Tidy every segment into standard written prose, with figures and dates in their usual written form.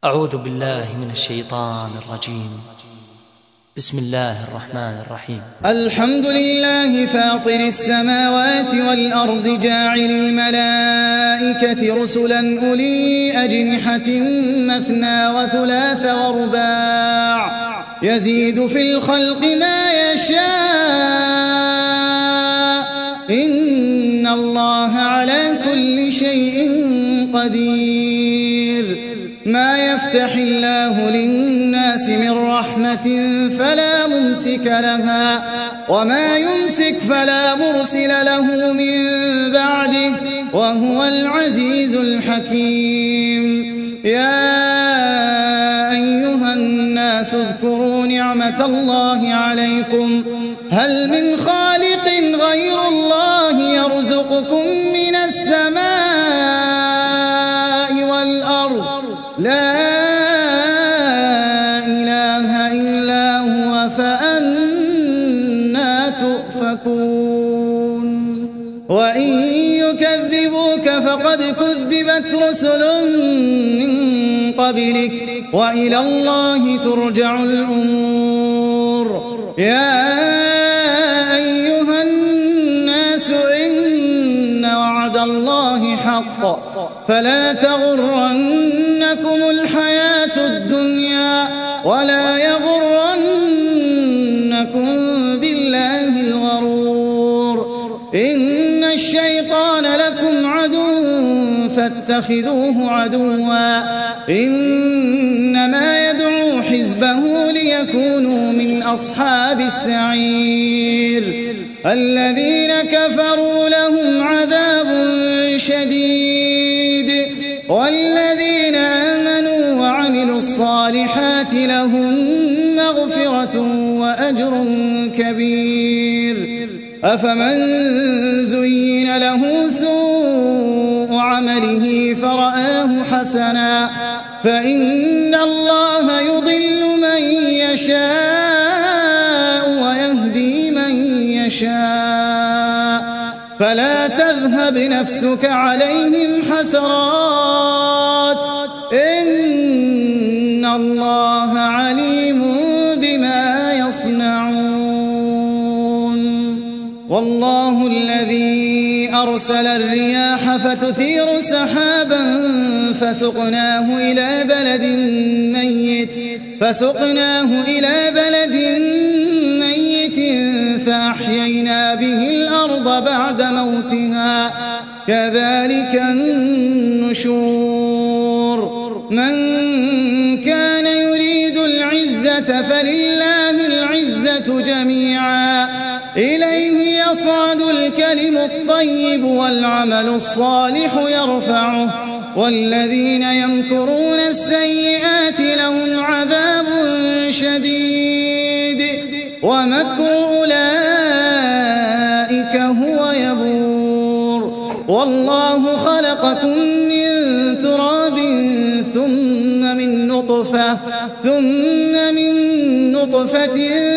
أعوذ بالله من الشيطان الرجيم. بسم الله الرحمن الرحيم. الحمد لله فاطر السماوات والأرض جاعل الملائكة رسلا أولي أجنحة مثنى وثلاث ورباع يزيد في الخلق ما يشاء إن الله على كل شيء قدير. ما يفتح الله للناس من رحمة فلا ممسك لها وما يمسك فلا مرسل له من بعده وهو العزيز الحكيم. يا أيها الناس اذكروا نعمة الله عليكم هل من خالق غير الله يرزقكم من السماء والأرض لا إله إلا هو فأنى تؤفكون. وإن يكذبوك فقد كذبت رسل من قبلك وإلى الله ترجع الأمور. يا أيها الناس إن وعد الله حق فلا تغرنكم الحياة الدنيا ولا يغرنكم بالله الغرور. إن الشيطان لكم عدو فاتخذوه عدوا إنما يدعو حزبه ليكونوا من أصحاب السعير. الذين كفروا لهم عذاب شديد والذين آمنوا وعملوا الصالحات لهم مغفرة وأجر كبير. أفمن زين له سوء عمله فرآه حسنا فإن الله يضل من يشاء ويهدي من يشاء فلا تذهب نفسك عليهم حسرات إن الله عليم بما يصنعون. والله الذي أرسل الرياح فتثير سحابا فسقناه إلى بلد ميت فأحيينا به الأرض بعد موتها كذلك النشور. من كان يريد العزة فلله العزة جميعا إليه يصعد الكلم الطيب والعمل الصالح يرفعه والذين يمكرون السيئات لهم عذاب شديد ومكر أولئك هو يبور. والله خلقكم من تراب ثم من نطفة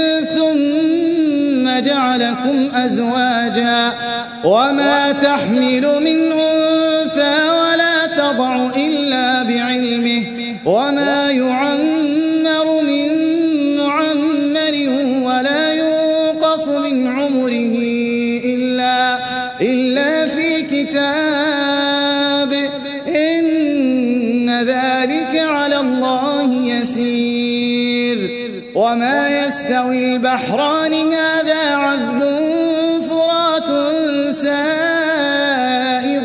ثم جعلكم أزواجا وما تحمل من أنثى ولا تضع إلا بعلمه وما يعمر من معمر ولا ينقص من عمره إلا في كتاب إن ذلك على الله يسير. وما يستوي البحران هذا عذب فرات سائغ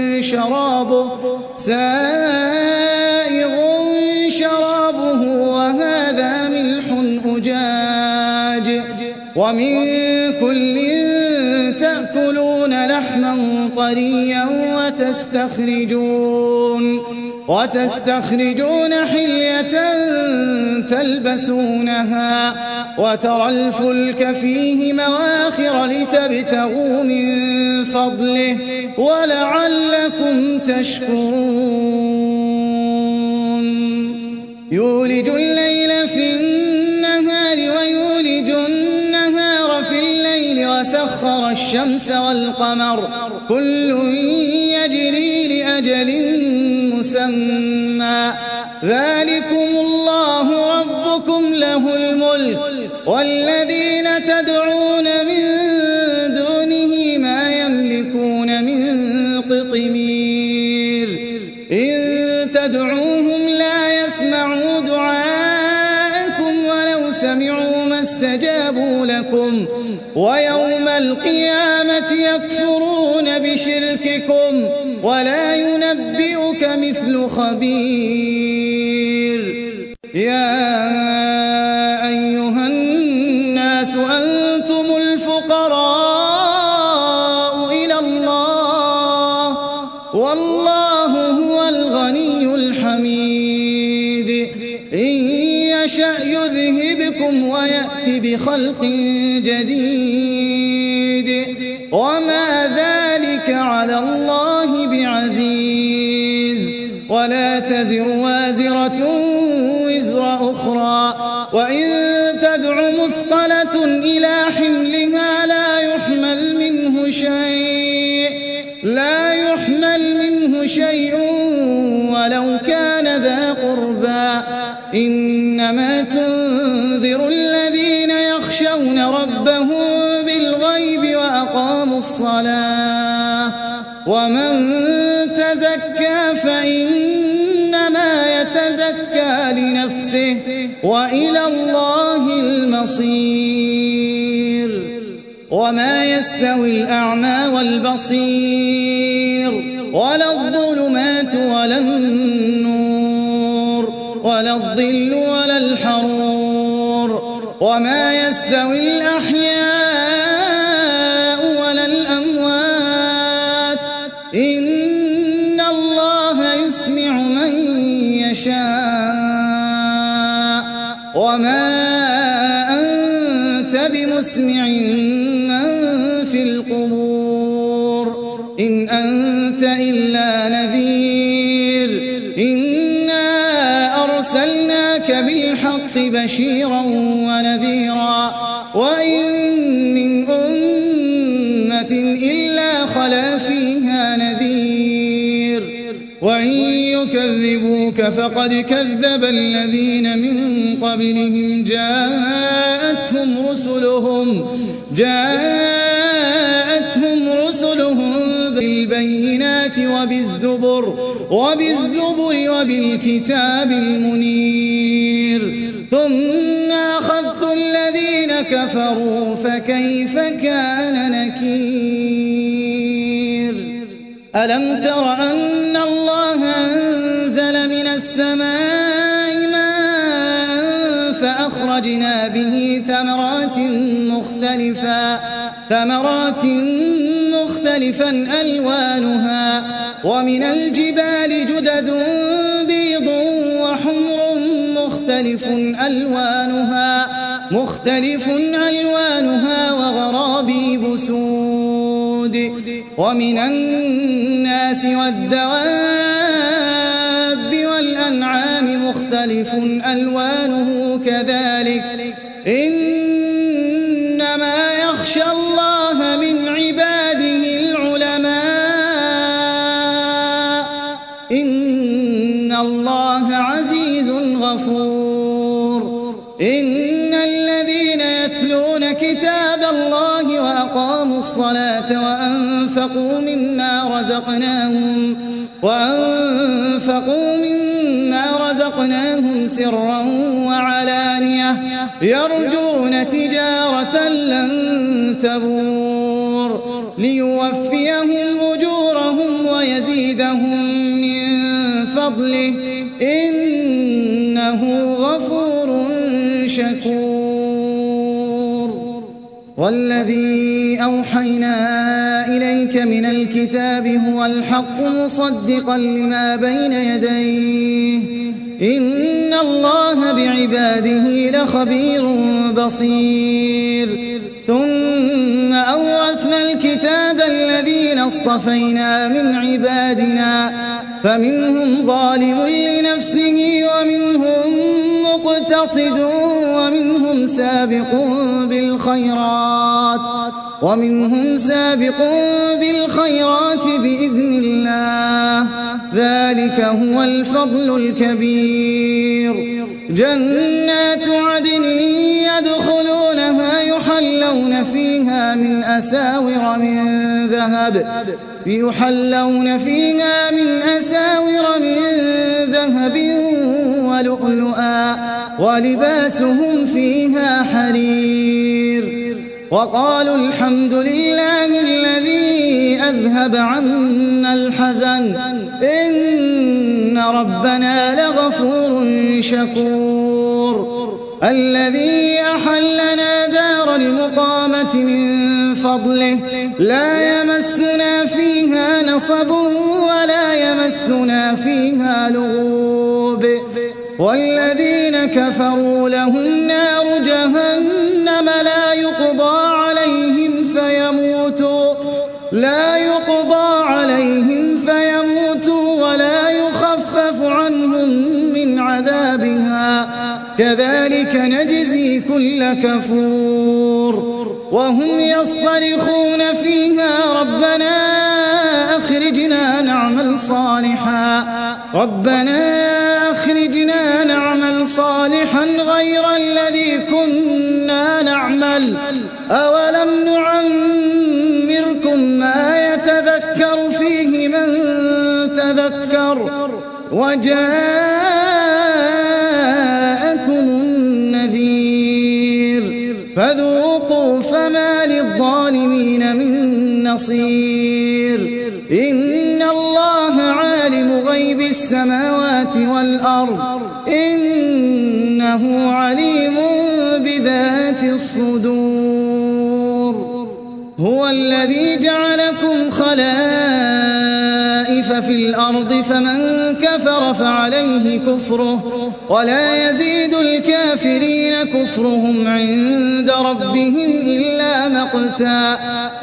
شرابه وهذا ملح أجاج ومن كل تأكلون لحما طريا وتستخرجون حلية تلبسونها وترى الفلك فيه مواخر لتبتغوا من فضله ولعلكم تشكرون. يولج الليل في النهار ويولج النهار في الليل وسخر الشمس والقمر كل يجري لأجل مسمى ذلكم الله ربكم له الملك والذين تدعون من دونه ما يملكون من قطمير إن تدعوهم لا يسمعوا دعاءكم ولو سمعوا ما استجابوا لكم ويوم القيامة يكفرون بشرككم ولا ينبئك مثل خبير يا أيها الناس أنتم الفقراء إلى الله والله هو الغني الحميد إن يشأ يذهبكم ويأتي بخلق جديد وما ذلك على الله بعزيز ولا تزر وازرة وزر أخرى وإن تدع مثقلة إلى حملها لا يحمل منه شيء ولو كان ذا قربى إنما تنذر الذين يخشون ربهم بالغيب وأقاموا الصلاة ومن تزكى فإنما يتزكى لنفسه وإلى الله المصير وما يستوي الأعمى والبصير ولا الظلمات ولا النور ولا الظل ولا الحرور وما يستوي الأحياء ولا الأموات إن الله يسمع من يشاء وما أنت بمسمع من في القبور إن أنت إلا نذير إنا أرسلناك بالحق بشيرا ونذيرا وإن من أمة إلا خلا فيها نذير وإن يكذبوك فقد كذب الذين من قبلهم جاءتهم رسلهم بالبينات وبالزبر وبالكتاب المنير ثم أخذت الذين كفروا فكيف كان نكير ألم تر أن الله أنزل من السماء ماء فأخرجنا به ثمرات مختلفا ألوانها ومن الجبال جدد بيض وحمر مختلف ألوانها وغرابيب سود ومن الناس والدواب والأنعام مختلف ألوانه كذلك إنما يخشى الله من عباده العلماء إن الله عزيز غفور إن الذين يتلون كتاب الله وأقاموا الصلاة وأنفقوا مما رزقناهم سرا وعلانية يرجون تجارة لن تبور ليوفيهم أجورهم ويزيدهم من فضله إنه غفور شكور والذي أوحينا إليك من الكتاب هو الحق مصدقا لما بين يديه إن الله بعباده لخبير بصير ثم أورثنا الكتاب الذين اصطفينا من عبادنا فمنهم ظالم لنفسه ومنهم مقتصد ومنهم سابق بالخيرات بإذن الله ذلك هو الفضل الكبير. جنات عدن يدخلونها يحلون فيها من أساور من ذهب ولؤلؤا ولباسهم فيها حرير. وقالوا الحمد لله الذي أذهب عنا الحزن إن ربنا لغفور شكور. الذي أحلنا دار المقامة من فضله لا يمسنا فيها نصب ولا يمسنا فيها لغوب. والذين كفروا لهم نار جهنم لا يقضى عليهم فيموتوا ولا يخفف عنهم من عذابها كذلك نجزي كل كفور. وهم يصطرخون فيها ربنا أخرجنا نعمل صالحا غير الذي كنا نعمل أولم نعمركم ما يتذكر فيه من تذكر وجاءكم النذير فذوقوا فما للظالمين من نصير. إن الله عالم غيب السماوات والأرض إنه عليم بذات الصدور. هو الذي جعلكم خلائف في الأرض فمن كفر فعليه كفره ولا يزيد الكافرين كفرهم عند ربهم إلا مقتا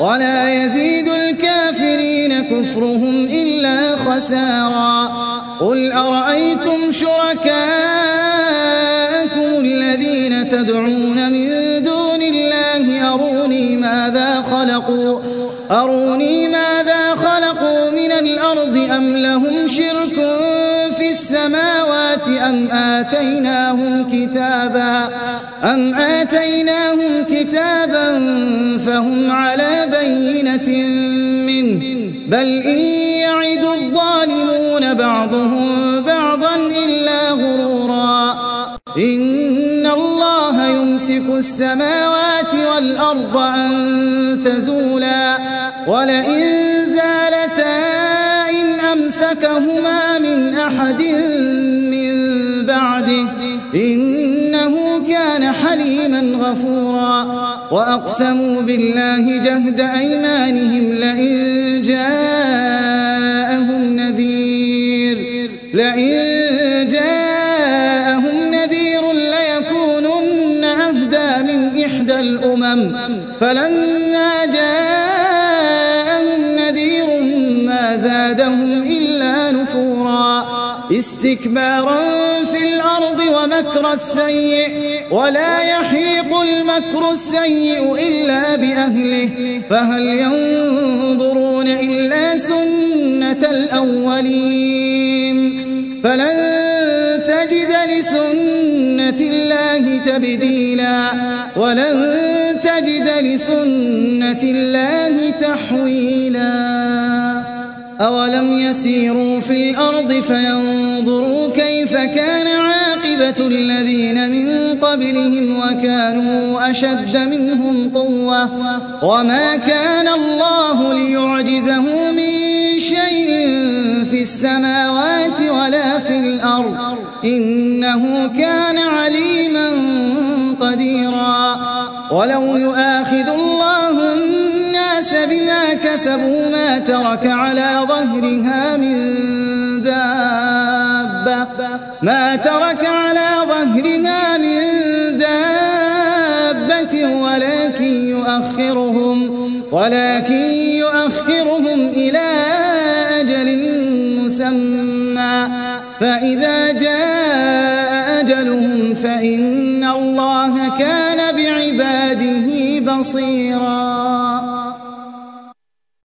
خسارا. قل أرأيتم شركاءكم الذين تدعون من دون الله أروني ماذا خلقوا من الأرض أم لهم شرك في السماوات أم آتيناهم كتابا فهم على بينة منه بل إن يعد الظالمون بعضهم بعضا إلا غرورا. إن الله يمسك السماوات والأرض أن تزولا ولئن زالتا إن أمسكهما من أحد من بعده إنه كان حليما غفورا. وأقسموا بالله جهد أيمانهم لئن جاءهم نذير ليكونن أهدى من إحدى الأمم فلما جاءهم نذير ما زادهم إلا نفورا. استكبارا في الأرض ومكر السيء ولا يحيق المكر السيء إلا بأهله فهل ينظرون إلا سنة الأولين فلن تجد لسنة الله تبديلا ولن تجد لسنة الله تحويلا. أولم يسيروا في الأرض فينظروا كيف كان عاقبة الذين من قبلهم وكانوا أشد منهم قوة وما كان الله ليعجزه من شيء في السماوات ولا في الأرض إنه كان عليما قديرا. ولو يؤاخذ الله الناس بما كسبوا ما ترك على ظهرها من دابة ولكن يؤخرهم إلى أجل مسمى فإذا جاء أجلهم فإن الله كان بعباده بصيرا.